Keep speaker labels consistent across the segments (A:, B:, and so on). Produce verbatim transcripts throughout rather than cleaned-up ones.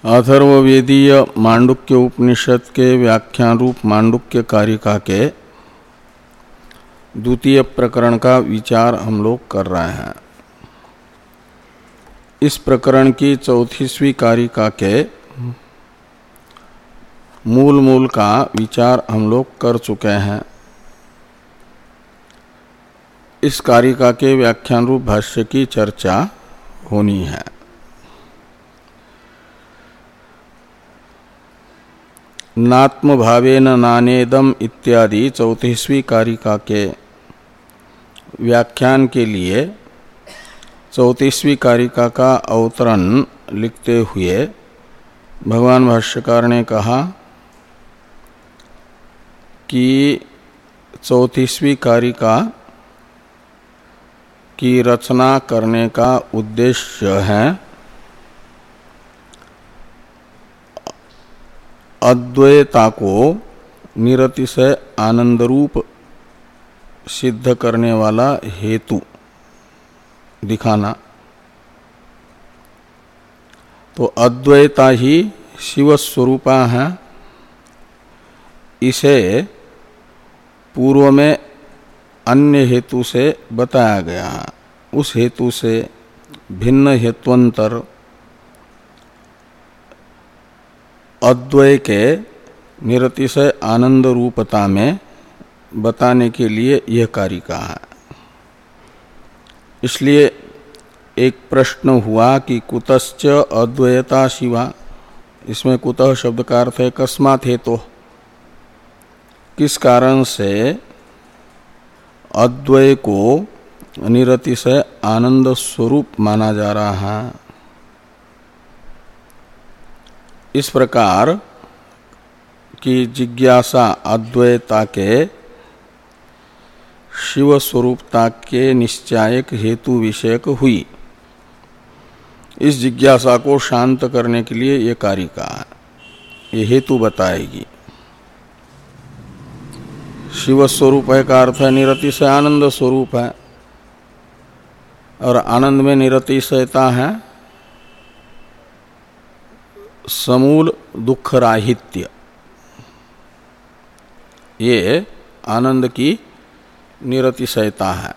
A: अथर्ववेदीय मांडुक्य उपनिषद के व्याख्यान रूप मांडुक्य कारिका के द्वितीय प्रकरण का विचार हम लोग कर रहे हैं। इस प्रकरण की चौंतीसवीं कारिका के मूल मूल का विचार हम लोग कर चुके हैं। इस कारिका के व्याख्यान रूप भाष्य की चर्चा होनी है। नात्म भावेन नानेदम इत्यादि चौंतीसवीं कारिका के व्याख्यान के लिए चौंतीसवीं कारिका का अवतरण लिखते हुए भगवान भाष्यकार ने कहा कि चौंतीसवीं कारिका की रचना करने का उद्देश्य है अद्वैता को निरतिशय आनंद रूप सिद्ध करने वाला हेतु दिखाना। तो अद्वैता ही शिव स्वरूपा है, इसे पूर्व में अन्य हेतु से बताया गया है। उस हेतु से भिन्न हेत्वंतर अद्वय के निरतिशय आनंद रूपता में बताने के लिए यह कारिका है। इसलिए एक प्रश्न हुआ कि कुतश्च अद्वैता शिवा, इसमें कुतः शब्द का अर्थ है कस्मात् हेतु, किस कारण से अद्वय को निरतिशय आनंद स्वरूप माना जा रहा है। इस प्रकार की जिज्ञासा अद्वैता के शिव स्वरूपता के निश्चायक हेतु विषयक हुई। इस जिज्ञासा को शांत करने के लिए ये कारिका है, ये हेतु बताएगी। शिव स्वरूप है का अर्थ है निरतिशय आनंद स्वरूप है, और आनंद में निरतिशयता है समूल दुख राहित्य। ये आनंद की निरतिशयता है।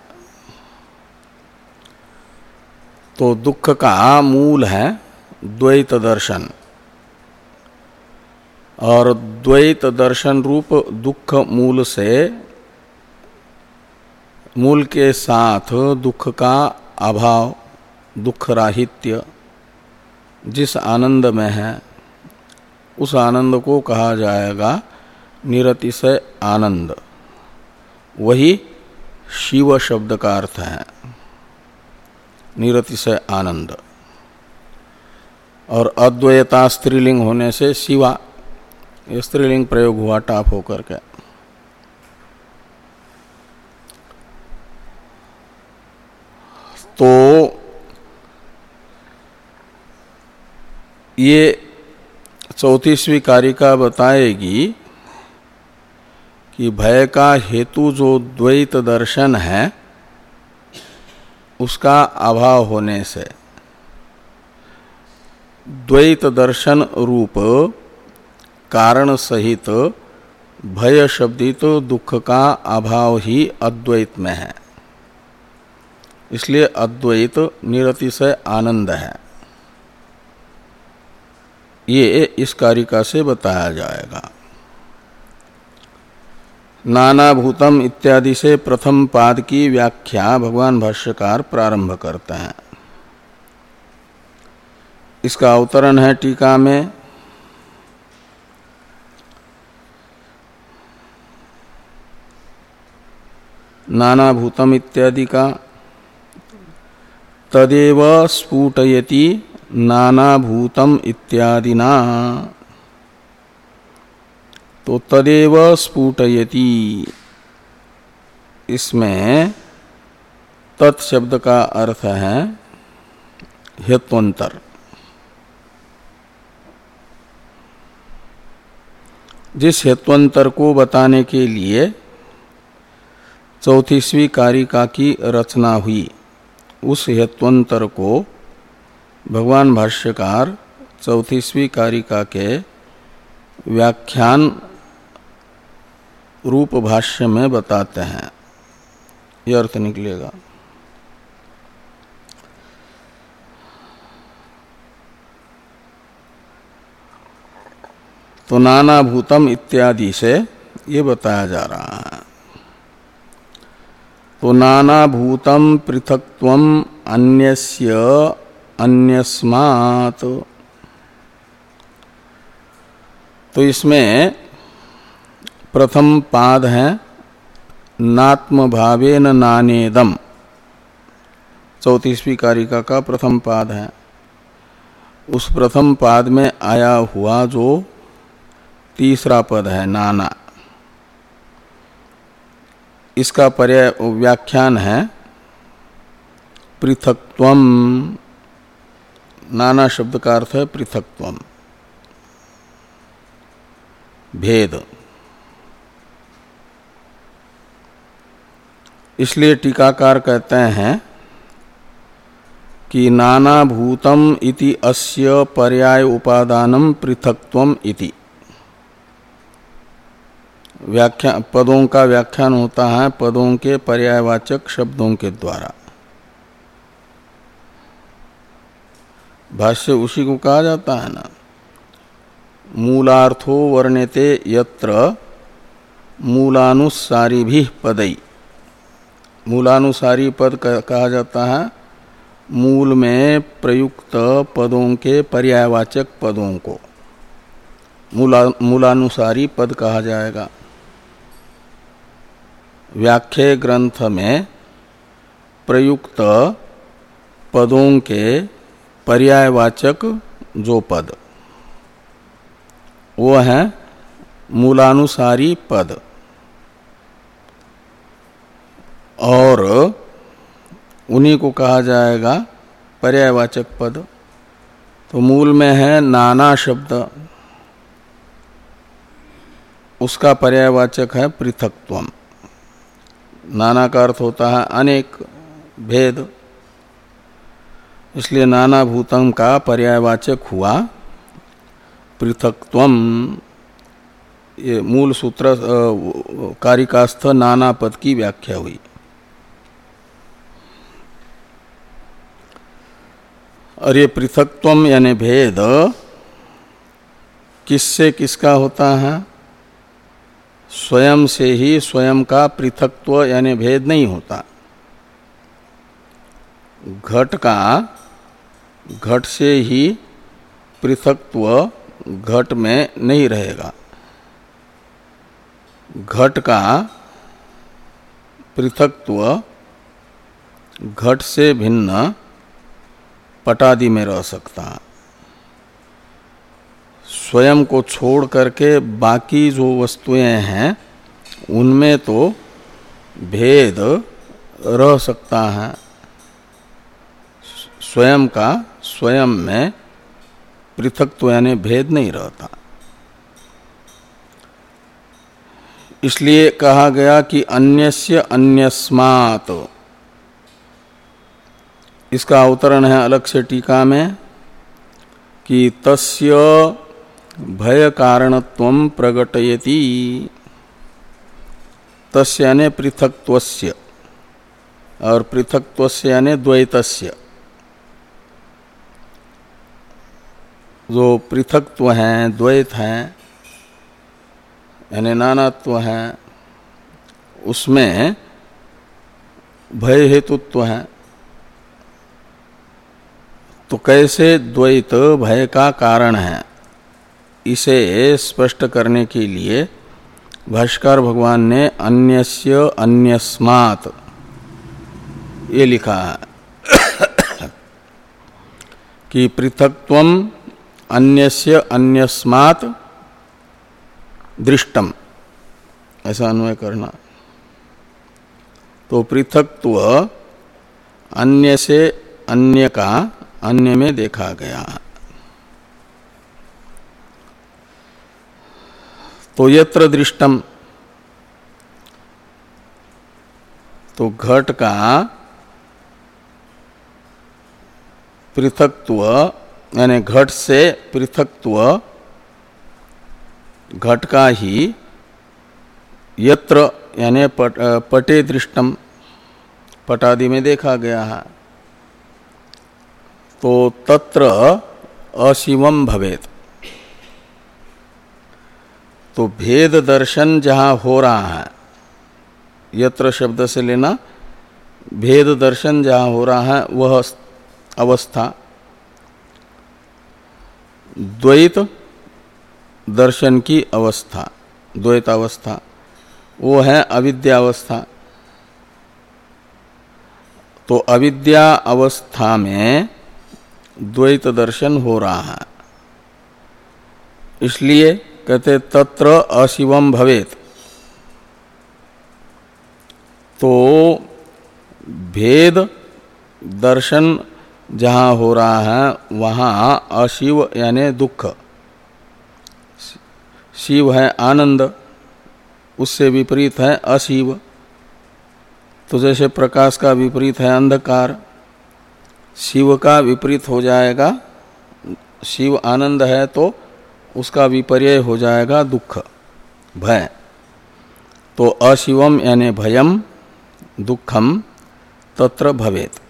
A: तो दुख का मूल है द्वैत दर्शन, और द्वैत दर्शन रूप दुख मूल से मूल के साथ दुख का अभाव, दुख राहित्य जिस आनंद में है, उस आनंद को कहा जाएगा निरतिशय आनंद। वही शिव शब्द का अर्थ है, निरतिशय आनंद। और अद्वैता स्त्रीलिंग होने से शिवा, ये स्त्रीलिंग प्रयोग हुआ टाप होकर के। तो ये चौंतीसवीं कारिका बताएगी कि भय का हेतु जो द्वैत दर्शन है, उसका अभाव होने से द्वैत दर्शन रूप कारण सहित भय शब्दित दुख का अभाव ही अद्वैत में है। इसलिए अद्वैत निरतिशय आनंद है। ये इस कारिका से बताया जाएगा। नानाभूतम इत्यादि से प्रथम पाद की व्याख्या भगवान भाष्यकार प्रारंभ करते हैं। इसका अवतरण है टीका में। नानाभूतम इत्यादि का तदेव स्फुटयति नानाभूतम इत्यादिना। तो तदेव स्फुटयति, इसमें तत् शब्द का अर्थ है हेत्वंतर। जिस हेत्वंतर को बताने के लिए चौंतीसवीं कारिका की रचना हुई, उस हेत्वंतर को भगवान भाष्यकार चौंतीसवीं कारिका के व्याख्यान रूप भाष्य में बताते हैं। यह अर्थ निकलेगा। तो नाना भूतम इत्यादि से ये बताया जा रहा है। तो नाना भूतम पृथक्त्वम अन्यस्य अन्यस्मात्, तो इसमें प्रथम पाद है नात्म भावेन नानेदम, चौंतीसवीं कारिका का प्रथम पाद है। उस प्रथम पाद में आया हुआ जो तीसरा पद है नाना, इसका पर्याय व्याख्यान है पृथक्त्वम। नाना शब्द का अर्थ है पृथक्त्वम, भेद। इसलिए टीकाकार कहते हैं कि नाना भूतम इति अस्य पर्याय उपादानम पृथक्त्वम इति। व्याख्या पदों का व्याख्यान होता है पदों के पर्यायवाचक शब्दों के द्वारा। भाष्य उसी को कहा जाता है ना, मूलार्थो वर्ण्यते यत्र मूलानुसारी भी पदई। मूलानुसारी पद कहा जाता है मूल में प्रयुक्त पदों के पर्यायवाचक पदों को मूला मूलानुसारी पद कहा जाएगा। व्याख्या ग्रंथ में प्रयुक्त पदों के पर्यायवाचक जो पद वो है मूलानुसारी पद, और उन्हीं को कहा जाएगा पर्यायवाचक पद। तो मूल में है नाना शब्द, उसका पर्यायवाचक है पृथक्त्वम। नाना का अर्थ होता है अनेक, भेद। इसलिए नाना भूतम का पर्यायवाचक हुआ पृथक्त्वम। ये मूल सूत्र कारिकास्थ नाना पद की व्याख्या हुई। और ये पृथक्त्वम यानी भेद किससे किसका होता है? स्वयं से ही स्वयं का पृथक्त्व यानी भेद नहीं होता। घट का घट से ही पृथक्त्व घट में नहीं रहेगा। घट का पृथक्त्व घट से भिन्न पटादि में रह सकता है। स्वयं को छोड़ करके बाकी जो वस्तुएं हैं उनमें तो भेद रह सकता है। स्वयं का स्वयं में पृथक्त्व यानी भेद नहीं रहता। इसलिए कहा गया कि अन्यस्य अन्यस्मात्। इसका अवतरण है अलग से टीका में कि तस्य भय कारणत्वं प्रकटयति। तस्य यानी पृथक्त्वस्य, और पृथक्त्वस्य यानी द्वैतस्य। जो पृथक्त्व हैं, द्वैत हैं, यानी नानात्व है, उसमें भय हेतुत्व है। तो कैसे द्वैत भय का कारण है, इसे स्पष्ट करने के लिए भाष्यकार भगवान ने अन्यस्य अन्यस्मात् ये लिखा है कि पृथक्त्वम अन्यस्य अन्यस्मात् दृष्टम, ऐसा अन्वय करना। तो पृथक्त्व अन्य से अन्य का अन्य में देखा गया। तो यत्र दृष्टम, तो घट का पृथक्त्व यानी घट से पृथक्त्व घट का ही यत्र यानी पट, पटे दृष्टम पटादि में देखा गया है, तो तत्र अशिवम भवेत। तो भेद दर्शन जहाँ हो रहा है, यत्र शब्द से लेना भेद दर्शन जहाँ हो रहा है वह अवस्था द्वैत दर्शन की अवस्था, द्वैत अवस्था वो है अविद्यावस्था। तो अविद्या अवस्था में द्वैत दर्शन हो रहा है, इसलिए कहते तत्र अशिवम भवेत। तो भेद दर्शन जहाँ हो रहा है वहाँ अशिव यानी दुख, शिव है आनंद, उससे विपरीत है अशिव। तो जैसे प्रकाश का विपरीत है अंधकार, शिव का विपरीत हो जाएगा, शिव आनंद है तो उसका विपर्यय हो जाएगा दुख भय। तो अशिवम यानी भयम दुखम तत्र भवेत,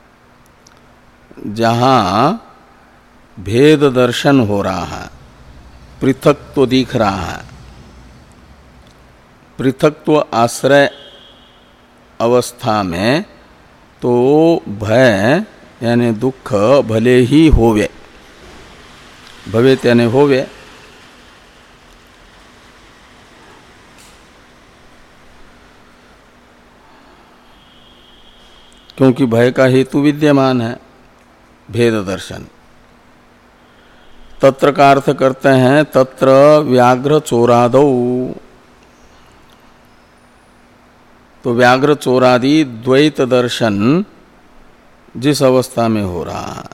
A: जहाँ भेद दर्शन हो रहा है, पृथक तो दिख रहा है, पृथक्त्व आश्रय अवस्था में तो भय यानी दुख भले ही होवे, भवेत यानी होवे। क्योंकि भय का हेतु विद्यमान है भेद दर्शन। तत्र का अर्थ करते हैं तत्र व्याघ्र चोरादौ। तो व्याघ्र चोरादि द्वैत दर्शन जिस अवस्था में हो रहा है,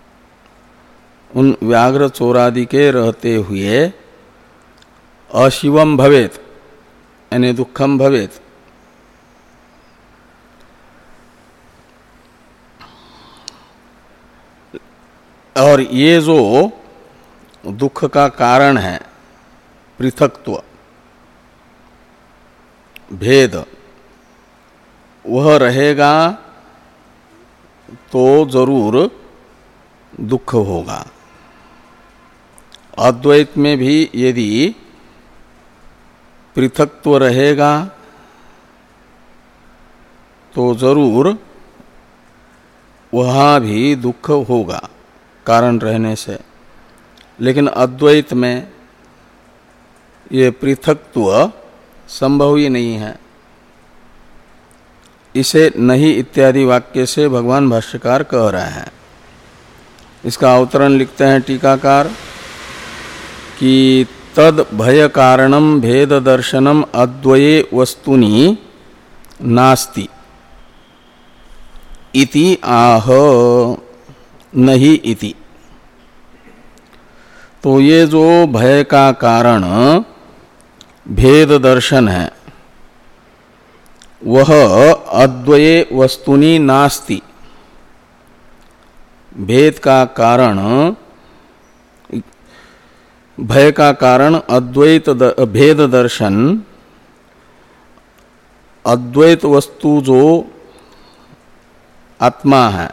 A: उन व्याघ्र चोरादि के रहते हुए अशिवम भवेत यानी दुखम भवेत। और ये जो दुख का कारण है पृथक्त्व भेद, वह रहेगा तो जरूर दुख होगा। अद्वैत में भी यदि पृथक्त्व रहेगा तो जरूर वहाँ भी दुख होगा कारण रहने से। लेकिन अद्वैत में ये पृथक्त्व संभव ही नहीं है। इसे नहीं इत्यादि वाक्य से भगवान भाष्यकार कह रहे हैं। इसका अवतरण लिखते हैं टीकाकार कि तद भय कारणम भेद दर्शनम अद्वये वस्तुनि नास्ति इति आह नहीं इति। तो ये जो भय का कारण भेद दर्शन है वह अद्वये वस्तुनि नास्ति। भेद का कारण, भय का कारण अद्वैत भेद दर्शन, अद्वैत वस्तु जो आत्मा है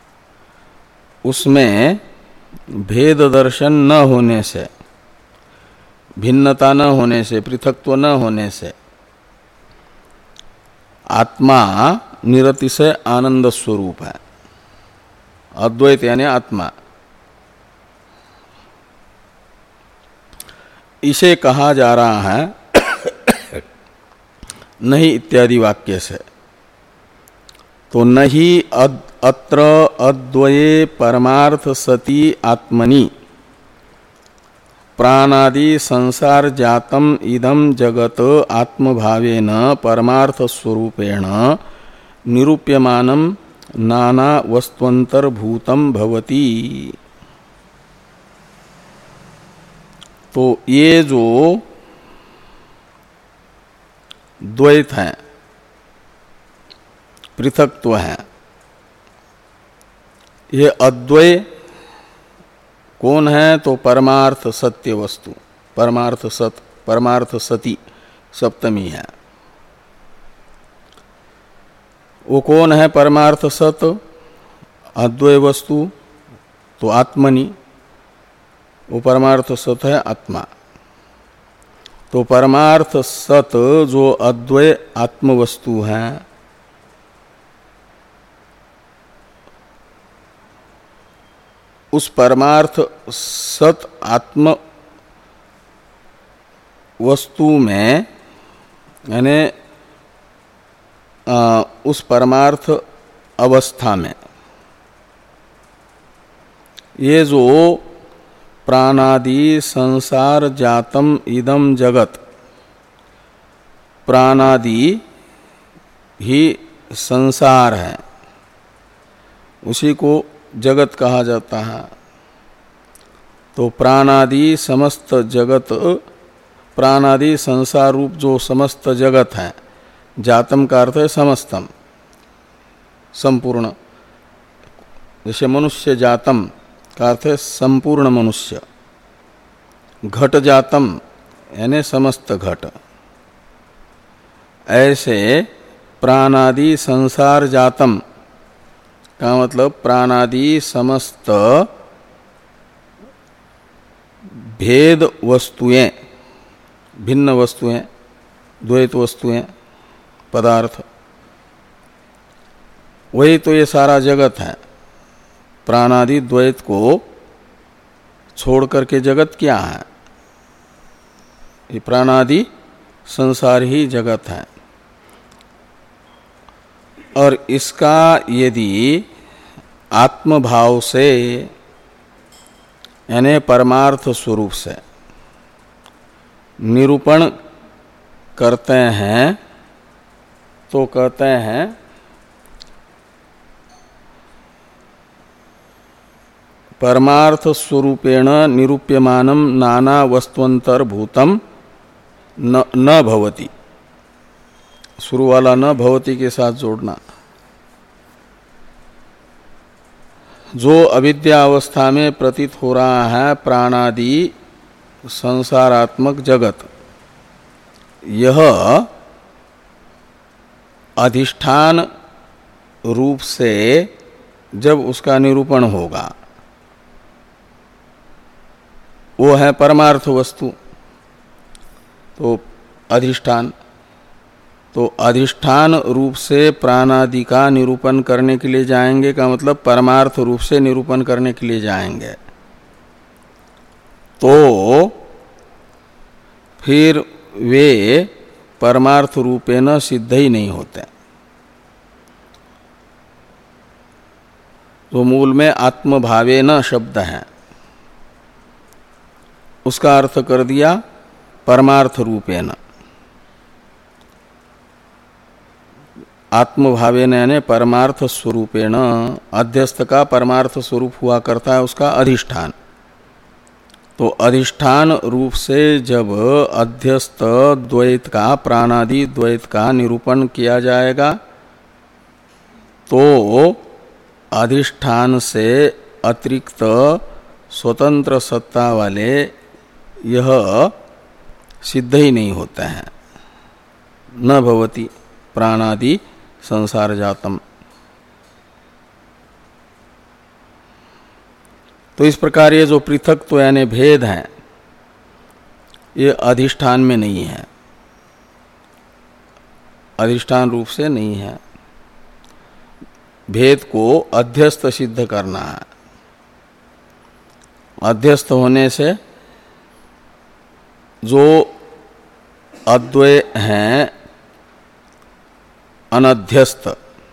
A: उसमें भेद दर्शन न होने से, भिन्नता न होने से, पृथक्त्व न होने से आत्मा निरतिशय आनंद स्वरूप है। अद्वैत यानी आत्मा। इसे कहा जा रहा है नहीं इत्यादि वाक्य से। तो नहीं अद, अत्र अद्वये परमार्थ सति आत्मनि प्राणादि संसार जातम इदम जगत आत्मभावेन परमार्थ स्वरूपेण निरूप्यमानम नाना वस्तुअंतर्भूतम भवति। तो ये जो द्वैत है, पृथक्त्व है, ये अद्वय कौन है? तो परमार्थ सत्य वस्तु, परमार्थ सत, परमार्थ सती सप्तमी है। वो कौन है परमार्थ सत? अद्वय वस्तु, तो आत्मनि, वो परमार्थ सत है आत्मा। तो परमार्थ सत जो अद्वय आत्म वस्तु है, उस परमार्थ सत आत्म वस्तु में, यानी उस परमार्थ अवस्था में ये जो प्राणादि संसार जातम इदम जगत, प्राणादि ही संसार है, उसी को जगत कहा जाता है। तो प्राणादि समस्त जगत, प्राणादि संसार रूप जो समस्त जगत है, जातम का अर्थ है समस्तम, संपूर्ण। जैसे मनुष्य जातम का अर्थ है संपूर्ण मनुष्य, घट जातम यानी समस्त घट। ऐसे प्राणादि संसार जातम का मतलब प्राणादि समस्त भेद वस्तुएं, भिन्न वस्तुएं, द्वैत वस्तुएं, पदार्थ, वही तो ये सारा जगत है। प्राणादि द्वैत को छोड़ करके जगत क्या है? ये प्राणादि संसार ही जगत है। और इसका यदि आत्मभाव से, यानी परमार्थ स्वरूप से निरूपण करते हैं तो कहते हैं परमार्थ स्वरूपेण निरूप्यमानम नाना वस्तुअंतर भूतम न, न भवति। शुरू वाला न भवति के साथ जोड़ना। जो अविद्या अवस्था में प्रतीत हो रहा है प्राणादि संसारात्मक जगत, यह अधिष्ठान रूप से जब उसका निरूपण होगा, वो है परमार्थ वस्तु, तो अधिष्ठान। तो अधिष्ठान रूप से प्राणादि का निरूपण करने के लिए जाएंगे का मतलब परमार्थ रूप से निरूपण करने के लिए जाएंगे, तो फिर वे परमार्थ रूपेण सिद्ध ही नहीं होते। तो मूल में आत्मभावेन शब्द है, उसका अर्थ कर दिया परमार्थ रूपेण। आत्मभावेन यानी परमार्थ स्वरूपेण, अध्यस्थ का परमार्थ स्वरूप हुआ करता है उसका अधिष्ठान। तो अधिष्ठान रूप से जब अध्यस्थ द्वैत का, प्राणादि द्वैत का निरूपण किया जाएगा, तो अधिष्ठान से अतिरिक्त स्वतंत्र सत्ता वाले यह सिद्ध ही नहीं होते हैं। न भवति प्राणादि संसार जातम। तो इस प्रकार ये जो पृथक तो यानी भेद है, ये अधिष्ठान में नहीं है, अधिष्ठान रूप से नहीं है। भेद को अध्यस्त सिद्ध करना है। अध्यस्त होने से जो अद्वय हैं अनध्यस्त,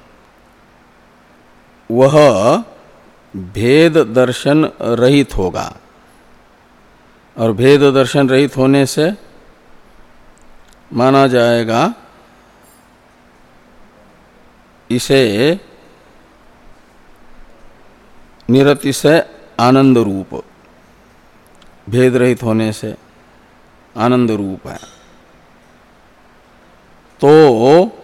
A: वह भेद दर्शन रहित होगा। और भेद दर्शन रहित होने से माना जाएगा इसे निरतिशय आनंद रूप, भेद रहित होने से आनंद रूप है। तो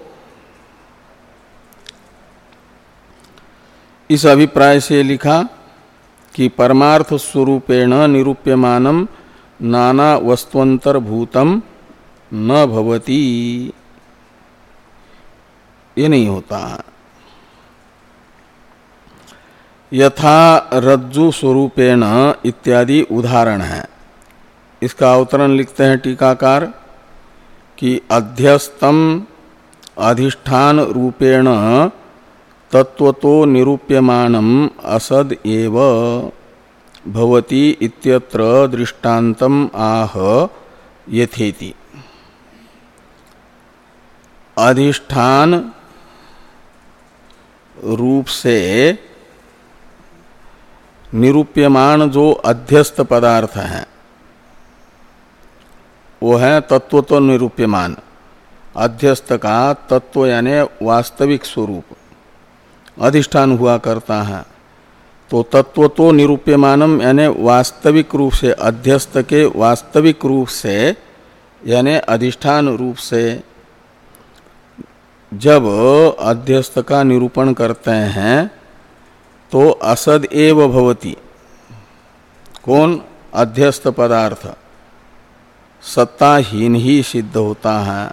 A: इस अभिप्राय से लिखा कि परमार्थ स्वरूपेण निरूप्यमानम नाना वस्तुअंतर्भूतम न भवति, ये नहीं होता है। यथा रज्जु स्वरूपेण इत्यादि उदाहरण है। इसका अवतरण लिखते हैं टीकाकार कि अध्यस्तम अधिष्ठान रूपेण तत्वतो निरूप्यमानम असद एव भवति इत्यत्र दृष्टान्तम आह यथेति। अधिष्ठान रूप से निरूप्यमान जो अध्यस्त पदार्थ है वो है तत्व तो निरूप्यमान। अध्यस्त का तत्व यानी वास्तविक स्वरूप अधिष्ठान हुआ करता है। तो तत्व तो निरूप्यमानम यानी वास्तविक रूप से, अध्यस्त के वास्तविक रूप से यानी अधिष्ठान रूप से जब अध्यस्त का निरूपण करते हैं तो असद एव भवति, कौन? अध्यस्त पदार्थ सत्ताहीन ही सिद्ध होता है।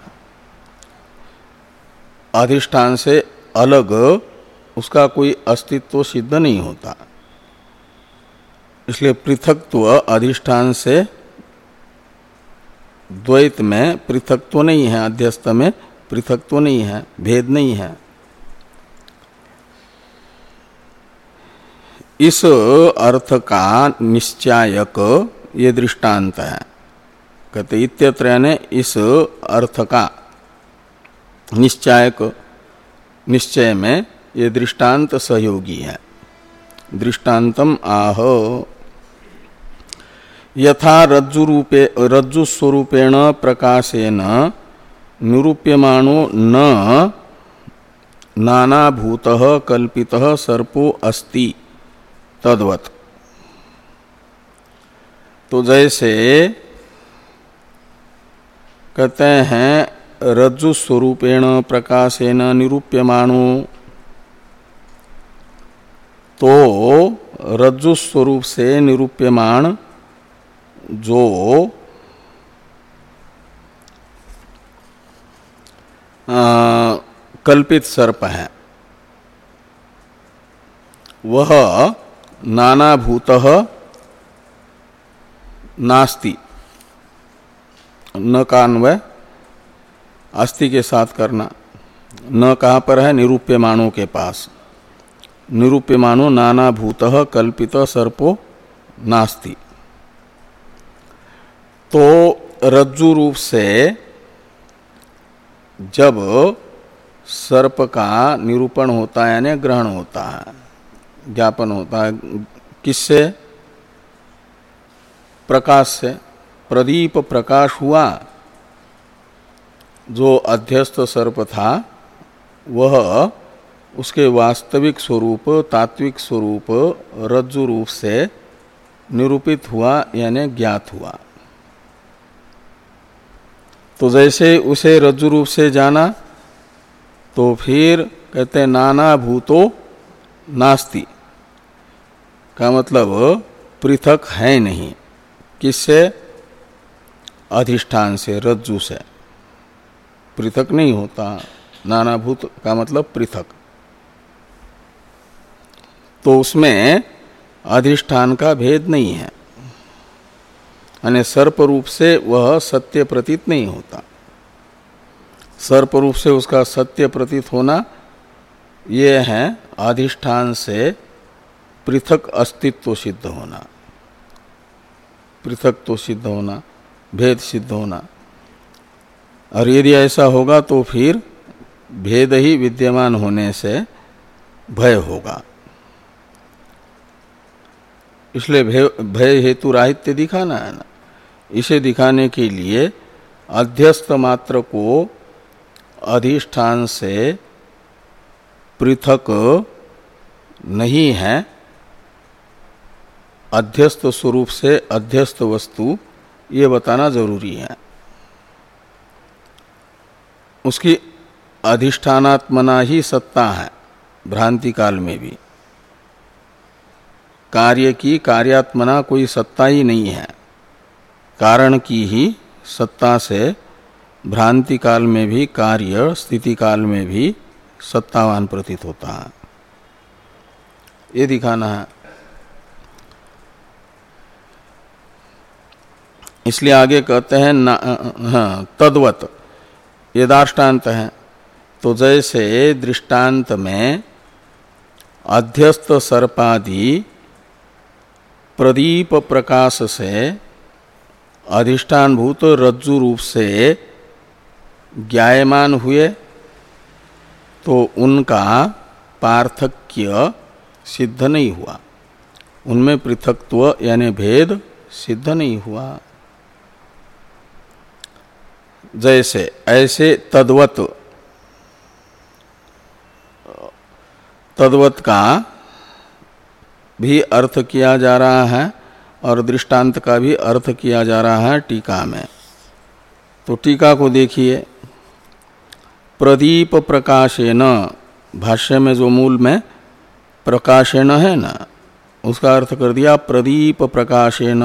A: अधिष्ठान से अलग उसका कोई अस्तित्व सिद्ध नहीं होता। इसलिए पृथकत्व अधिष्ठान से द्वैत में पृथकत्व नहीं है, अध्यस्त में पृथकत्व नहीं है, भेद नहीं है। इस अर्थ का निश्चायक ये दृष्टांत है। कहते इत्यत्र यानी इस अर्थ का निश्चायक, निश्चय में ये दृष्टांत सहयोगी है। दृष्टांतम आह यथा रज्जु रूपे रज्जु स्वरूपेण प्रकाशेन निरूप्यमानो न नानाभूतः कल्पितः सर्पो अस्ति तद्वत्। तो जैसे कहते हैं रज्जु स्वरूपेण प्रकाशेन निरूप्यमानो, तो रज्जु स्वरूप से निरूप्यमान जो आ, कल्पित सर्प है वह नानाभूतः नास्ति, न का अन्वय अस्ति के साथ करना। न कहाँ पर है? निरूप्यमानों के पास। निरूप्यमानो नानाभूतः कल्पित सर्पो नास्ति। तो रज्जु रूप से जब सर्प का निरूपण होता है यानी ग्रहण होता है, ज्ञापन होता है, किससे? प्रकाश से। प्रदीप प्रकाश हुआ, जो अध्यस्त सर्प था वह उसके वास्तविक स्वरूप तात्विक स्वरूप रज्जु रूप से निरूपित हुआ यानी ज्ञात हुआ। तो जैसे उसे रज्जु रूप से जाना तो फिर कहते हैं नाना भूतो नास्ति का मतलब पृथक है नहीं। किससे? अधिष्ठान से, रज्जु से पृथक नहीं होता। नानाभूत का मतलब पृथक। तो उसमें अधिष्ठान का भेद नहीं है, यानी सर्प रूप से वह सत्य प्रतीत नहीं होता। सर्प रूप से उसका सत्य प्रतीत होना ये है अधिष्ठान से पृथक अस्तित्व सिद्ध होना, पृथक तो सिद्ध होना, भेद सिद्ध होना। और यदि ऐसा होगा तो फिर भेद ही विद्यमान होने से भय होगा। इसलिए भय हेतु राहित्य दिखाना है ना। इसे दिखाने के लिए अध्यस्त मात्र को अधिष्ठान से पृथक नहीं है, अध्यस्त स्वरूप से अध्यस्त वस्तु ये बताना जरूरी है। उसकी अधिष्ठानात्मना ही सत्ता है भ्रांति काल में भी। कार्य की कार्यात्मना कोई सत्ता ही नहीं है, कारण की ही सत्ता से भ्रांति काल में भी कार्य स्थिति काल में भी सत्तावान प्रतीत होता है, ये दिखाना है। इसलिए आगे कहते हैं ना, हाँ, तद्वत ये दृष्टांत है। तो जैसे दृष्टांत में अध्यस्त सर्पादि प्रदीप प्रकाश से अधिष्ठानभूत रज्जु रूप से ज्ञायमान हुए, तो उनका पार्थक्य सिद्ध नहीं हुआ, उनमें पृथक्त्व यानी भेद सिद्ध नहीं हुआ। जैसे ऐसे तद्वत, तद्वत का भी अर्थ किया जा रहा है और दृष्टांत का भी अर्थ किया जा रहा है टीका में। तो टीका को देखिए, प्रदीप प्रकाशेन, भाष्य में जो मूल में प्रकाशेन है ना, उसका अर्थ कर दिया प्रदीप प्रकाशेन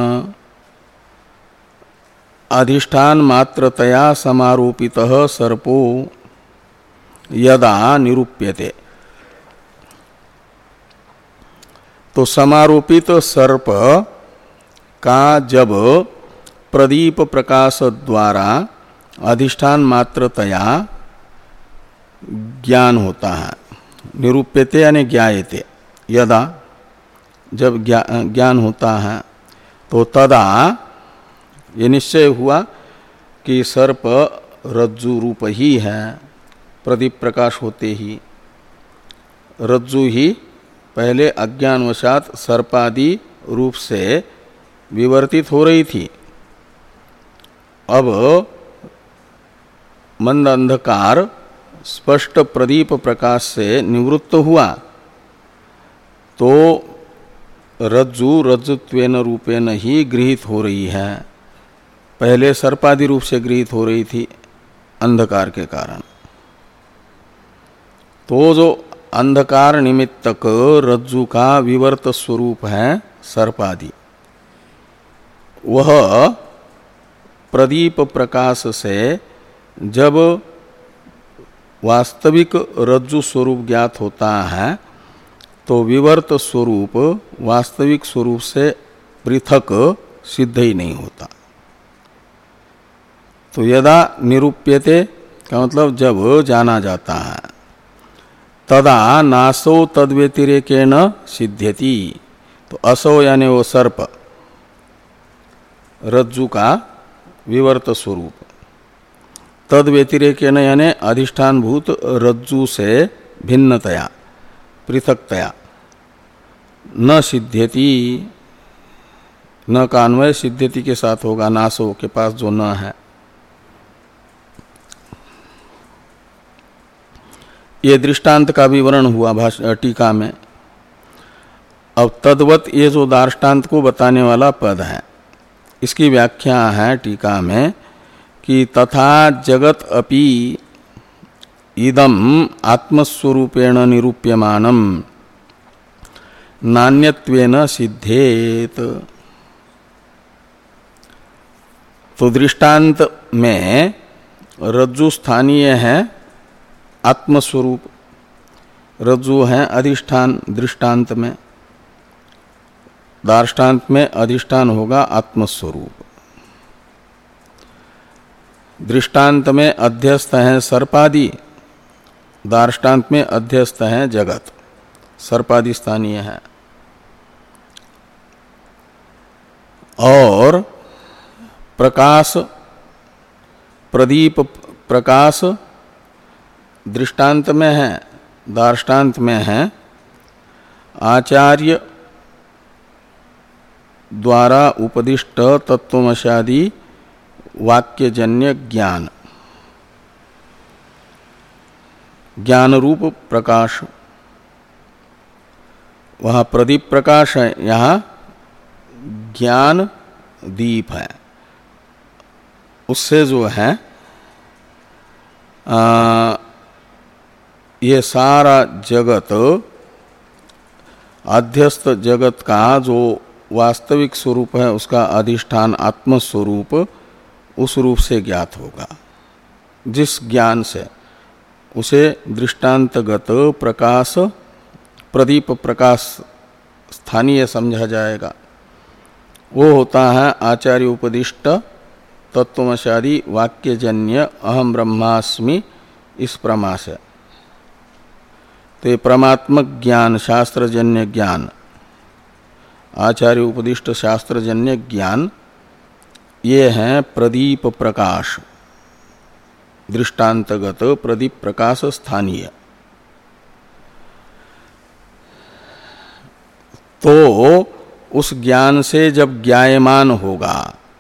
A: अधिष्ठान मात्रतया समारोपितः सर्पो यदा निरूप्यते। तो समारोपित सर्प का जब प्रदीप प्रकाश द्वारा अधिष्ठान मात्रतया ज्ञान होता है, निरूप्यते यानी ज्ञायते, यदा जब ज्ञान होता है, तो तदा ये निश्चय हुआ कि सर्प रज्जु रूप ही है। प्रदीप प्रकाश होते ही रज्जु ही पहले अज्ञानवशात सर्पादि रूप से विवर्तित हो रही थी, अब मंद अंधकार स्पष्ट प्रदीप प्रकाश से निवृत्त हुआ, तो रज्जु रज्जुत्वेन रूपेण ही गृहीत हो रही है। पहले सर्पादि रूप से गृहीत हो रही थी अंधकार के कारण। तो जो अंधकार निमित्तक रज्जु का विवर्त स्वरूप है सर्पादि, वह प्रदीप प्रकाश से जब वास्तविक रज्जु स्वरूप ज्ञात होता है, तो विवर्त स्वरूप वास्तविक स्वरूप से पृथक सिद्ध ही नहीं होता। तो यदा निरूप्यते का मतलब जब जाना जाता है, तदा नासो तद्व्यतिरेकेण सिद्ध्यति। तो असो यानी वो सर्प रज्जु का विवर्त स्वरूप, तद व्यतिरेकेन यानी अधिष्ठानभूत रज्जु से भिन्नतया पृथकतया न सिद्ध्यति, न का अन्वय सिद्ध्यति के साथ होगा, नासो के पास जो न है। ये दृष्टांत का विवरण हुआ भाषा टीका में। अब तद्वत ये जो दार्ष्टान्त को बताने वाला पद है, इसकी व्याख्या है टीका में कि तथा जगत अपि इदम आत्मस्वरूपेण निरूप्यमानम नान्यत्वेन सिद्धेत। तो दृष्टांत में रज्जु स्थानीय है आत्मस्वरूप, रज्जु है अधिष्ठान दृष्टांत में, दार्ष्टान्त में अधिष्ठान होगा आत्मस्वरूप। दृष्टांत में अध्यस्त है सर्पादि, दार्ष्टान्त में अध्यस्त है जगत, सर्पादि स्थानीय है। और प्रकाश प्रदीप प्रकाश दृष्टांत में है, दार्ष्टान्त में है आचार्य द्वारा उपदिष्ट तत्वमशादि वाक्यजन्य ज्ञान, ज्ञान रूप प्रकाश। वहाँ प्रदीप प्रकाश है, यहाँ ज्ञान दीप है। उससे जो है आ, ये सारा जगत अध्यस्त जगत का जो वास्तविक स्वरूप है उसका अधिष्ठान आत्मस्वरूप उस रूप से ज्ञात होगा। जिस ज्ञान से उसे दृष्टांतगत प्रकाश प्रदीप प्रकाश स्थानीय समझा जाएगा, वो होता है आचार्य उपदिष्ट तत्वमशादी वाक्यजन्य अहम ब्रह्मास्मि इस प्रमा से। तो ये परमात्मक ज्ञान, शास्त्रजन्य ज्ञान, आचार्य उपदिष्ट शास्त्रजन्य ज्ञान, ये है प्रदीप प्रकाश, दृष्टांतगत प्रदीप प्रकाश स्थानीय। तो उस ज्ञान से जब ज्ञायमान होगा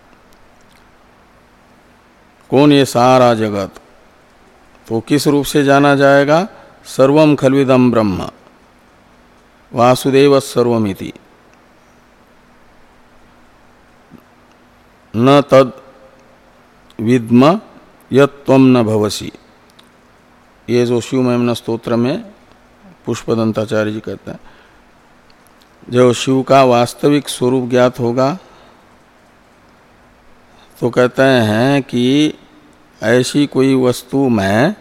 A: कौन, ये सारा जगत, तो किस रूप से जाना जाएगा? सर्वम खल्विदम ब्रह्म वासुदेव सर्वमिति, न तद विद्म यत्त्वम न भवसि। ये जो शिव महिमन स्तोत्र में पुष्पदंताचार्य जी कहते हैं, जो शिव का वास्तविक स्वरूप ज्ञात होगा तो कहते हैं कि ऐसी कोई वस्तु मैं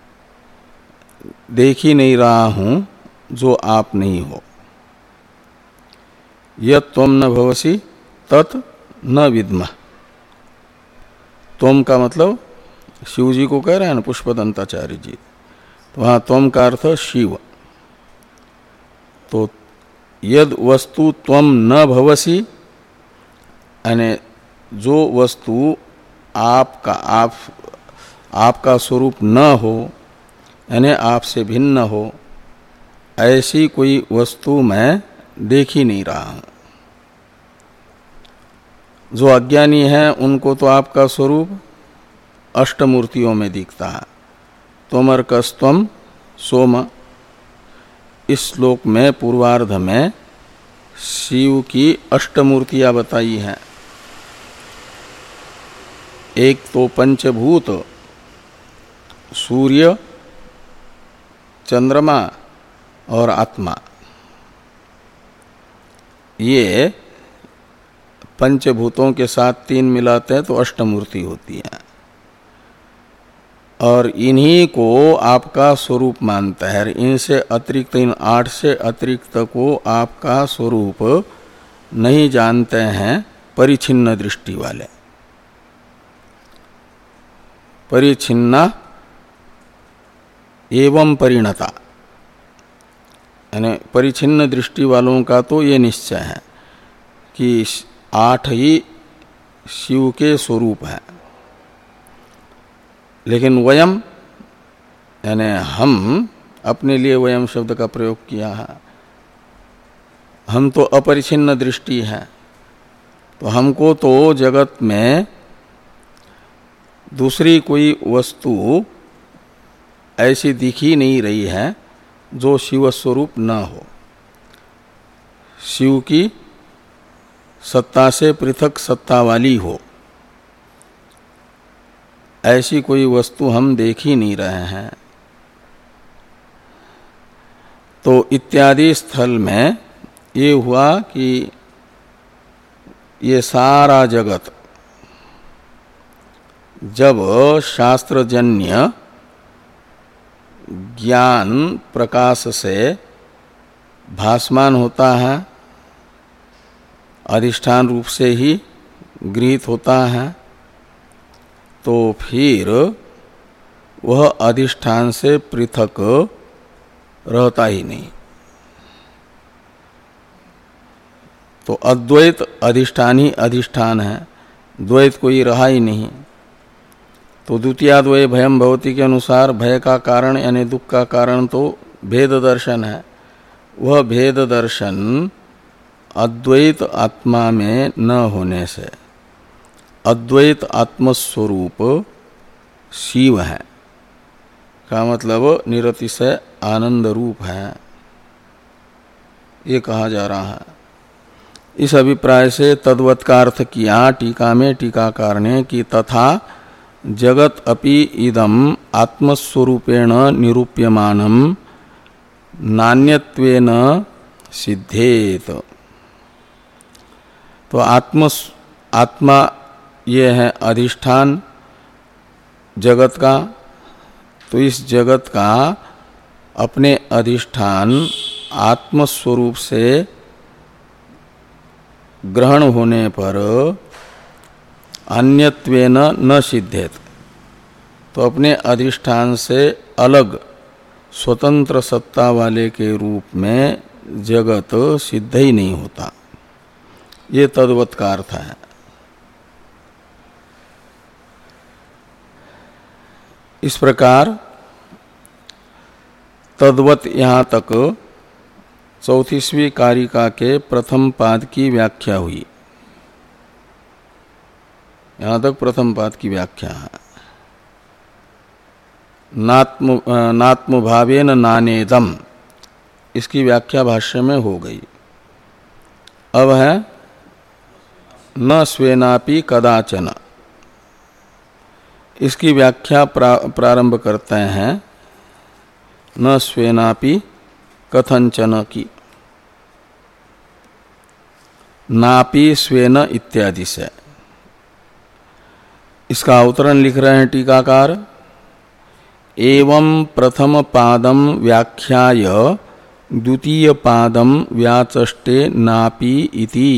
A: देख ही नहीं रहा हूं जो आप नहीं हो। यत् त्वम न भवसि तत् न विद्मः। त्वम का मतलब शिव जी को कह रहे हैं ना पुष्पदंताचार्य जी, तो वहाँ त्वम का अर्थ शिव। तो यद वस्तु त्वम न भवसि, यानी जो वस्तु आपका आप आपका स्वरूप न हो, यानी आपसे भिन्न हो, ऐसी कोई वस्तु मैं देख ही नहीं रहा हूं। जो अज्ञानी है उनको तो आपका स्वरूप अष्टमूर्तियों में दिखता है। त्वमर्कस्त्वम सोम, इस श्लोक में पूर्वार्ध में शिव की अष्टमूर्तियां बताई हैं। एक तो पंचभूत, सूर्य, चंद्रमा और आत्मा, ये पंचभूतों के साथ तीन मिलाते हैं तो अष्टमूर्ति होती है। और इन्हीं को आपका स्वरूप मानता है। इनसे अतिरिक्त, इन आठ से अतिरिक्त को आपका स्वरूप नहीं जानते हैं परिच्छिन्न दृष्टि वाले। परिच्छिन्ना एवं परिणता, यानी परिच्छिन्न दृष्टि वालों का तो ये निश्चय है कि आठ ही शिव के स्वरूप हैं, लेकिन वयम, यानी हम, अपने लिए वयम शब्द का प्रयोग किया है। हम तो अपरिच्छिन्न दृष्टि है, तो हमको तो जगत में दूसरी कोई वस्तु ऐसी दिख ही नहीं रही है जो शिव स्वरूप न हो। शिव की सत्ता से पृथक सत्ता वाली हो, ऐसी कोई वस्तु हम देख ही नहीं रहे हैं। तो इत्यादि स्थल में ये हुआ कि ये सारा जगत जब शास्त्रजन्य ज्ञान प्रकाश से भासमान होता है, अधिष्ठान रूप से ही गृहीत होता है, तो फिर वह अधिष्ठान से पृथक रहता ही नहीं। तो अद्वैत अधिष्ठान ही अधिष्ठान है, द्वैत कोई रहा ही नहीं। तो द्वितीयाद्वय भयम भवति के अनुसार भय का कारण यानी दुख का कारण तो भेद दर्शन है। वह भेद दर्शन अद्वैत आत्मा में न होने से अद्वैत आत्मस्वरूप शिव है का मतलब निरतिशय आनंद रूप है, ये कहा जा रहा है। इस अभिप्राय से तद्वत का अर्थ किया टीका में टीकाकार ने कि तथा जगत अपि इदम आत्मस्वरूपेण निरूप्यमानम नान्यत्वेन सिद्धेत। तो आत्म आत्मा ये है अधिष्ठान जगत का। तो इस जगत का अपने अधिष्ठान आत्मस्वरूप से ग्रहण होने पर अन्यत्वेन न सिद्धेत। तो अपने अधिष्ठान से अलग स्वतंत्र सत्ता वाले के रूप में जगत सिद्ध ही नहीं होता। ये तद्वत का अर्थ है। इस प्रकार तद्वत यहाँ तक चौंतीसवीं कारिका के प्रथम पाद की व्याख्या हुई। यहाँ तक प्रथम पाद की व्याख्या है। नात्म नात्म भावेन नानेदम, इसकी व्याख्या भाष्य में हो गई। अब है न स्वेनापि कदाचन। इसकी व्याख्या प्रा, प्रारंभ करते हैं न स्वेनापि कथंचन की, नापि स्वेन इत्यादि से। इसका अवतरण लिख रहे हैं टीकाकार। एवं प्रथम पादम व्याख्याय द्वितीय पादम व्याचष्टे नापि इति।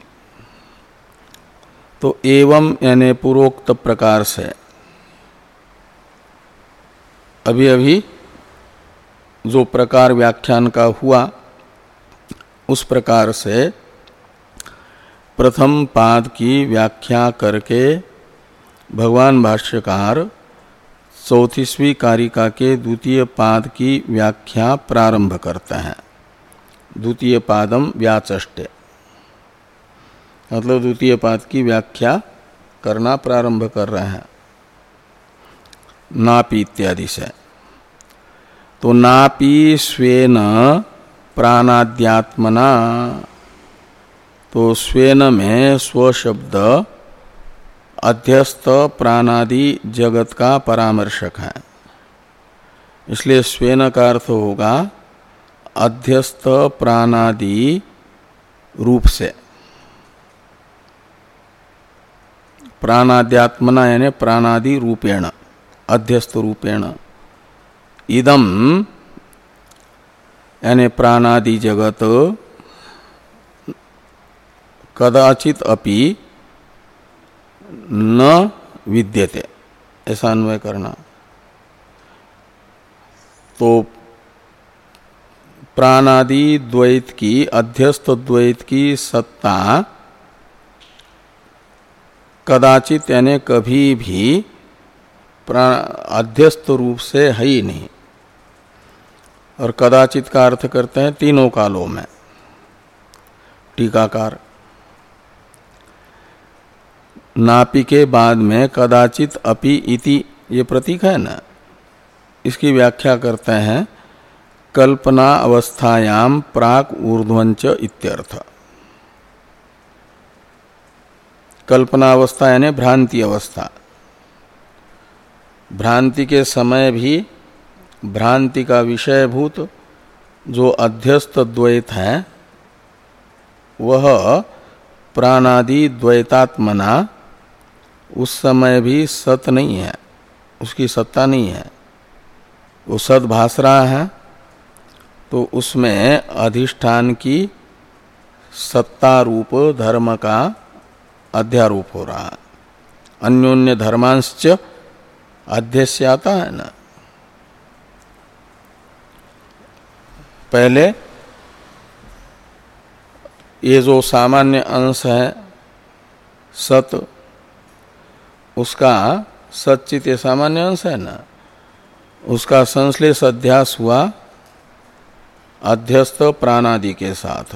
A: तो एवं यानी पूर्वोक्त प्रकार से, अभी अभी जो प्रकार व्याख्यान का हुआ उस प्रकार से प्रथम पाद की व्याख्या करके भगवान भाष्यकार चौंतीसवीं कारिका के द्वितीय पाद की व्याख्या प्रारंभ करते हैं। द्वितीय पादम व्याचष्टे मतलब द्वितीय पाद की व्याख्या करना प्रारंभ कर रहे हैं नापि इत्यादि से। तो नापि स्वेन प्राणाद्यात्मना, तो स्वेन में स्व शब्द अध्यस्त प्राणादि जगत का परामर्शक है, इसलिए स्वेन का अर्थ होगा अध्यस्त प्राणादि रूप से। प्राणाद्यात्मना यानी प्राणादि रूपेण, अध्यस्त रूपेण। इदम यानी प्राणादि जगत कदाचित अपि न विद्यते, ऐसा अन्वय करना। तो प्राणादि द्वैत की, अध्यस्त द्वैत की सत्ता कदाचित यानी कभी भी अध्यस्त रूप से है ही नहीं। और कदाचित का अर्थ करते हैं तीनों कालों में टीकाकार। नापि के बाद में कदाचित अपि इति ये प्रतीक है ना, इसकी व्याख्या करते हैं कल्पना अवस्थायाम प्राक ऊर्ध्वंच इत्यर्थ। कल्पना अवस्था यानी भ्रांति अवस्था। भ्रांति के समय भी भ्रांति का विषयभूत जो अध्यस्त द्वैत है वह प्राणादि द्वैतात्मना उस समय भी सत नहीं है, उसकी सत्ता नहीं है, वो सत भास रहा है। तो उसमें अधिष्ठान की सत्ता रूप धर्म का अध्यारोप हो रहा है। अन्योन्य धर्मांश्च अध्यस्य आता है ना। पहले ये जो सामान्य अंश है सत, उसका सच्चित ये सामान्य अंश है ना, उसका संश्लेष अध्यास हुआ अध्यस्त प्राणादि के साथ।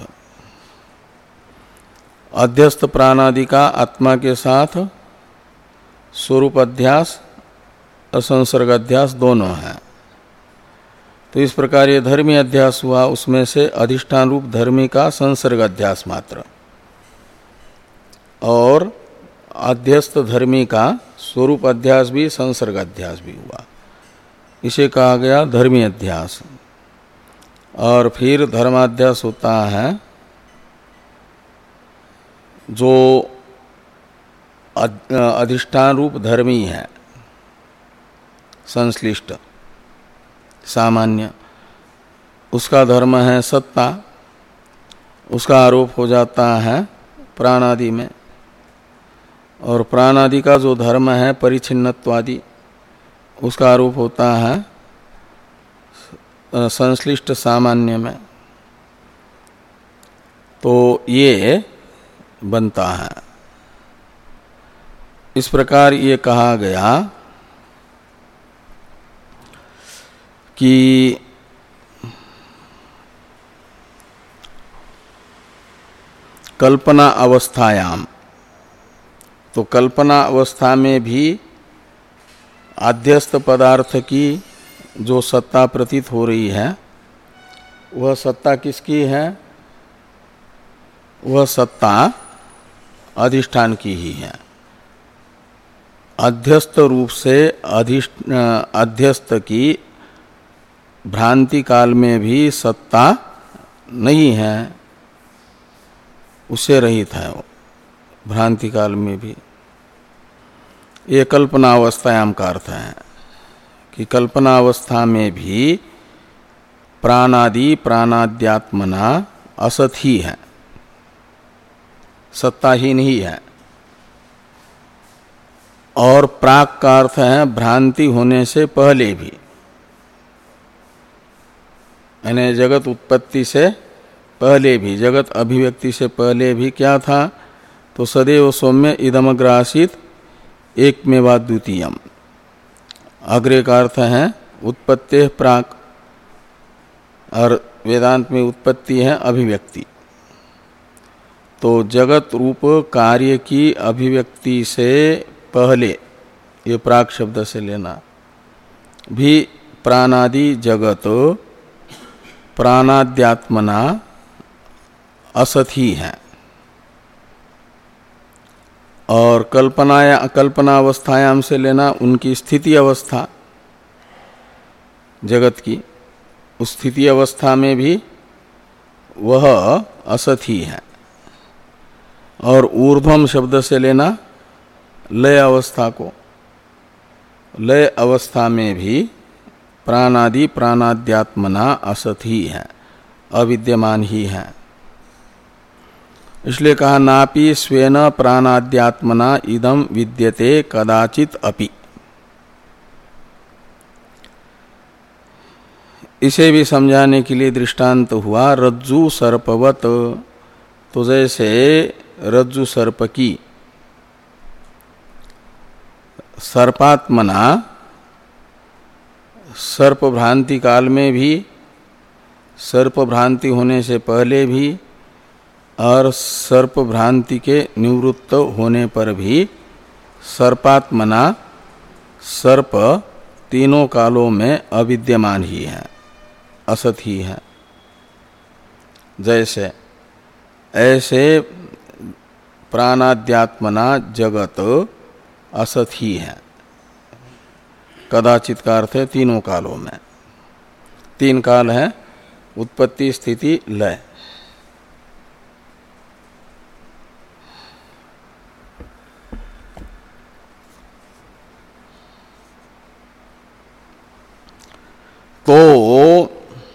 A: अध्यस्त प्राणादि का आत्मा के साथ स्वरूप अध्यास असंसर्ग अध्यास दोनों है। तो इस प्रकार ये धर्मी अध्यास हुआ, उसमें से अधिष्ठान रूप धर्मी का संसर्ग अध्यास मात्र, और अध्यस्त धर्मी का स्वरूप अध्यास भी संसर्ग अध्यास भी हुआ। इसे कहा गया धर्मी अध्यास। और फिर धर्माध्यास होता है जो अधिष्ठान रूप धर्मी है, संश्लिष्ट सामान्य, उसका धर्म है सत्ता, उसका आरोप हो जाता है प्राणादि में। और प्राणादि का जो धर्म है परिच्छिन्नत्वादि, उसका आरोप होता है संश्लिष्ट सामान्य में। तो ये बनता है। इस प्रकार ये कहा गया कि कल्पना अवस्थायाम, तो कल्पना अवस्था में भी आध्यस्थ पदार्थ की जो सत्ता प्रतीत हो रही है, वह सत्ता किसकी है? वह सत्ता अधिष्ठान की ही है। अध्यस्त रूप से अधिष्ठ अध्यस्त की भ्रांति काल में भी सत्ता नहीं है, उससे रहित है वो भ्रांति काल में भी। ये कल्पना अवस्थायाम का अर्थ है कि कल्पना अवस्था में भी प्राणादि प्राणाद्यात्मना असत ही है, सत्ताहीन ही है। और प्राक का अर्थ है भ्रांति होने से पहले भी, यानी जगत उत्पत्ति से पहले भी, जगत अभिव्यक्ति से पहले भी क्या था? तो सदैव सौम्य इदमग्र आसीत एकमेवा द्वितीयम। अग्रे का अर्थ है उत्पत्ति प्राक, और वेदांत में उत्पत्ति है अभिव्यक्ति। तो जगत रूप कार्य की अभिव्यक्ति से पहले, ये प्राक शब्द से लेना, भी प्राणादि जगत प्राणाद्यात्मना असत ही है। और कल्पना या अकल्पना अवस्थायाम से लेना उनकी स्थिति अवस्था जगत की, उस स्थिति अवस्था में भी वह असत ही है। और ऊर्ध्वम शब्द से लेना लय अवस्था को, लय अवस्था में भी प्राणादि प्राणाद्यात्मना असत ही है, अविद्यमान ही है। इसलिए कहा नापि स्वेन प्राणाद्यात्मना इदम विद्यते कदाचित अपि। इसे भी समझाने के लिए दृष्टांत हुआ रज्जु सर्पवत। तो जैसे रज्जु सर्प की, सर्पात्मना सर्प भ्रांति काल में भी, सर्प भ्रांति होने से पहले भी, और सर्प भ्रांति के निवृत्त होने पर भी सर्पात्मना सर्प तीनों कालों में अविद्यमान ही है, असत ही है। जैसे ऐसे प्राणाद्यात्मना जगत असत ही है। कदाचित का अर्थ है तीनों कालों में। तीन काल है उत्पत्ति स्थिति लय। तो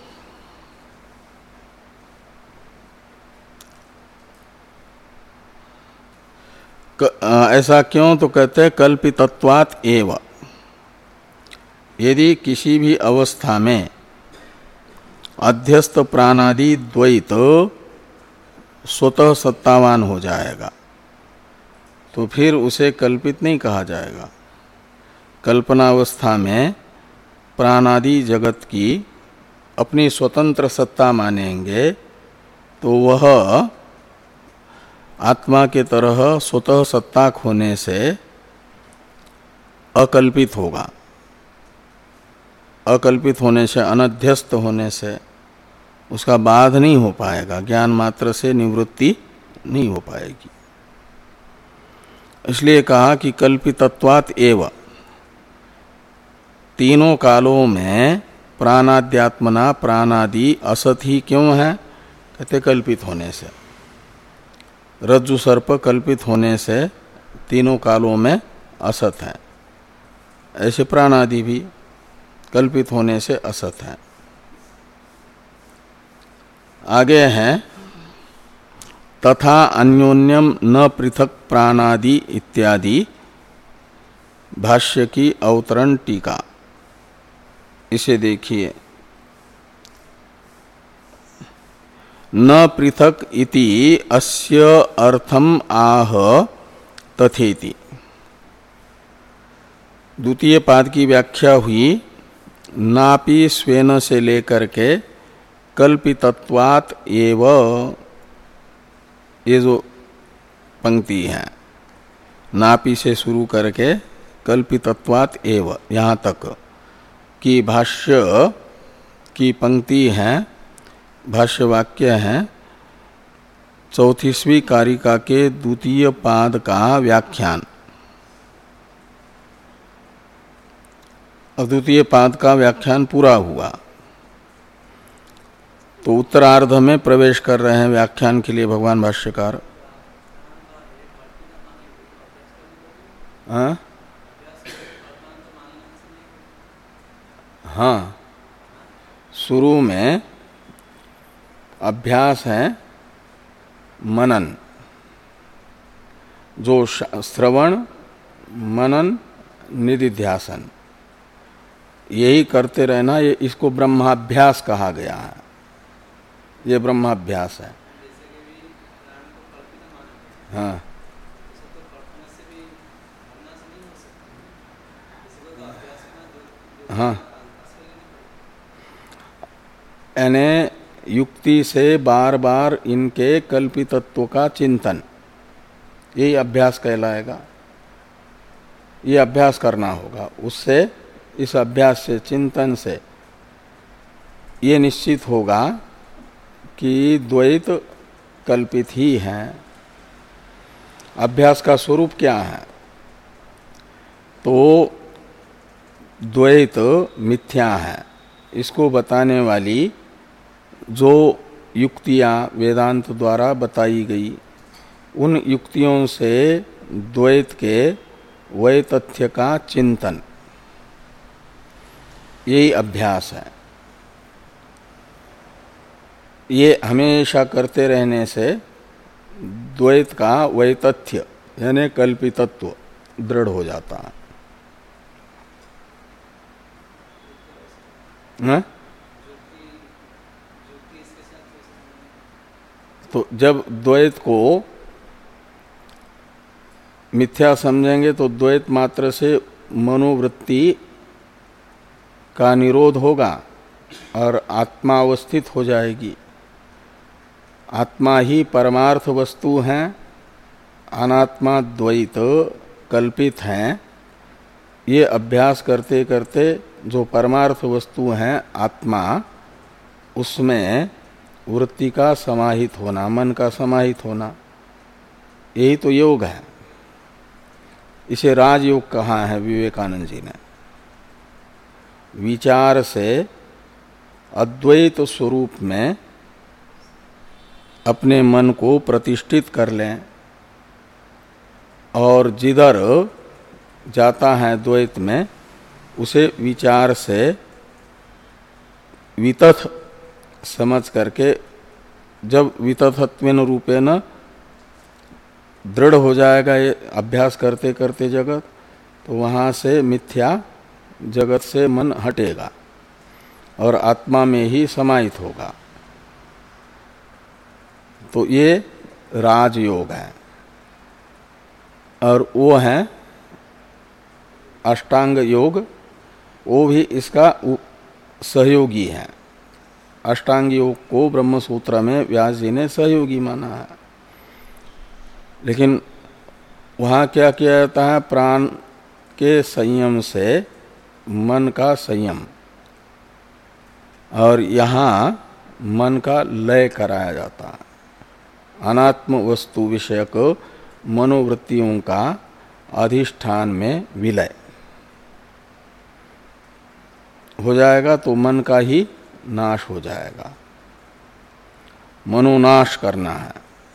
A: ऐसा क्यों? तो कहते हैं कल्पितत्वात् एव। यदि किसी भी अवस्था में अध्यस्त प्राणादि द्वैत स्वतः सत्तावान हो जाएगा तो फिर उसे कल्पित नहीं कहा जाएगा। कल्पना अवस्था में प्राणादि जगत की अपनी स्वतंत्र सत्ता मानेंगे तो वह आत्मा के तरह स्वतः सत्ताक होने से अकल्पित होगा। अकल्पित होने से, अनध्यस्त होने से उसका बाध नहीं हो पाएगा, ज्ञान मात्र से निवृत्ति नहीं हो पाएगी। इसलिए कहा कि कल्पितत्वात् एव, तीनों कालों में प्राणाद्यात्मना प्राणादि असत ही क्यों है? कहते कल्पित होने से। रज्जु सर्प कल्पित होने से तीनों कालों में असत है, ऐसे प्राणादि भी कल्पित होने से असत है। आगे हैं तथा अन्योन्यम न पृथक प्राणादि इत्यादि भाष्य की अवतरण टीका। इसे देखिए, न पृथक इति अस्य अर्थम आह तथेति। द्वितीय पाद की व्याख्या हुई नापि स्वेन से लेकर के कल्पितत्वात् एव, ये जो पंक्ति है नापि से शुरू करके कल्पितत्वात् एव यहाँ तक की भाष्य की पंक्ति है, भाष्य वाक्य है चौंतीसवीं कारिका के द्वितीय पाद का व्याख्यान। द्वितीय पाद का व्याख्यान पूरा हुआ तो उत्तरार्ध में प्रवेश कर रहे हैं व्याख्यान के लिए भगवान भाष्यकार। हाँ हाँ, शुरू में अभ्यास है मनन, जो श्रवण मनन निधिध्यासन यही करते रहना, ये इसको ब्रह्माभ्यास कहा गया है। ये ब्रह्माभ्यास है। हाँ हाँ, यानी युक्ति से बार बार इनके कल्पितत्व का चिंतन, यही अभ्यास कहलाएगा। ये अभ्यास करना होगा। उससे, इस अभ्यास से, चिंतन से ये निश्चित होगा कि द्वैत कल्पित ही है। अभ्यास का स्वरूप क्या है? तो द्वैत मिथ्या है, इसको बताने वाली जो युक्तियां वेदांत द्वारा बताई गई, उन युक्तियों से द्वैत के वैतथ्य का चिंतन, यही अभ्यास है। ये हमेशा करते रहने से द्वैत का वैतथ्य यानी कल्पितत्व दृढ़ हो जाता है। न? तो जब द्वैत को मिथ्या समझेंगे तो द्वैत मात्र से मनोवृत्ति का निरोध होगा और आत्मा अवस्थित हो जाएगी। आत्मा ही परमार्थ वस्तु है, अनात्मा द्वैत कल्पित हैं। ये अभ्यास करते करते जो परमार्थ वस्तु है आत्मा, उसमें वृत्ति का समाहित होना, मन का समाहित होना, यही तो योग है। इसे राजयोग कहा है विवेकानंद जी ने। विचार से अद्वैत स्वरूप में अपने मन को प्रतिष्ठित कर लें और जिधर जाता है द्वैत में, उसे विचार से वितथ समझ करके, जब वितथत्वेन रूपेण दृढ़ हो जाएगा ये अभ्यास करते करते जगत, तो वहाँ से मिथ्या जगत से मन हटेगा और आत्मा में ही समाहित होगा। तो ये राजयोग है और वो है अष्टांग योग, वो भी इसका सहयोगी है। अष्टांग योग को ब्रह्म सूत्र में व्यास जी ने सहयोगी माना है। लेकिन वहाँ क्या किया जाता है? प्राण के संयम से मन का संयम, और यहाँ मन का लय कराया जाता है। अनात्म वस्तु विषयक मनोवृत्तियों का अधिष्ठान में विलय, हो जाएगा तो मन का ही नाश हो जाएगा। मनोनाश करना है,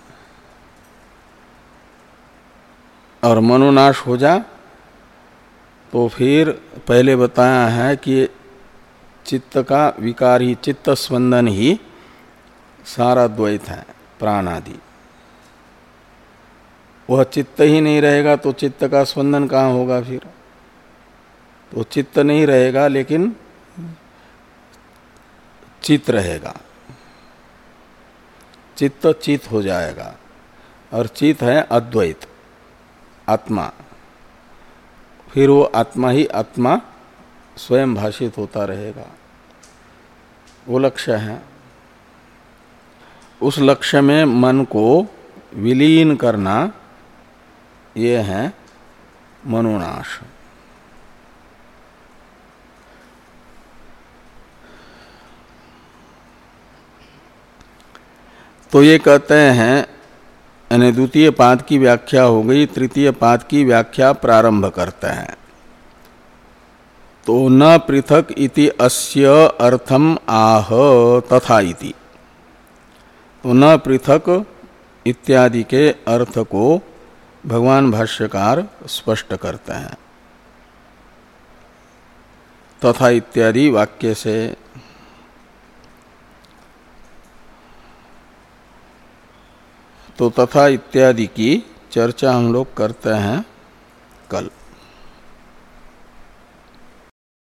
A: और मनोनाश हो जा तो फिर पहले बताया है कि चित्त का विकार ही, चित्त स्पंदन ही सारा द्वैत है, प्राण आदि। वह चित्त ही नहीं रहेगा तो चित्त का स्पंदन कहाँ होगा फिर? तो चित्त नहीं रहेगा लेकिन चित्त रहेगा, चित्त चित हो जाएगा, और चित है अद्वैत आत्मा। फिर वो आत्मा ही आत्मा स्वयं भाषित होता रहेगा। वो लक्ष्य है। उस लक्ष्य में मन को विलीन करना, ये है मनोनाश। तो ये कहते हैं, यानी द्वितीय पाद की व्याख्या हो गई, तृतीय पाद की व्याख्या प्रारंभ करते हैं। तो न पृथक इति अस्य अर्थम आह तथा इति। तो न पृथक इत्यादि के अर्थ को भगवान भाष्यकार स्पष्ट करते हैं तथा इत्यादि वाक्य से। तो तथा इत्यादि की चर्चा हम लोग करते हैं कल।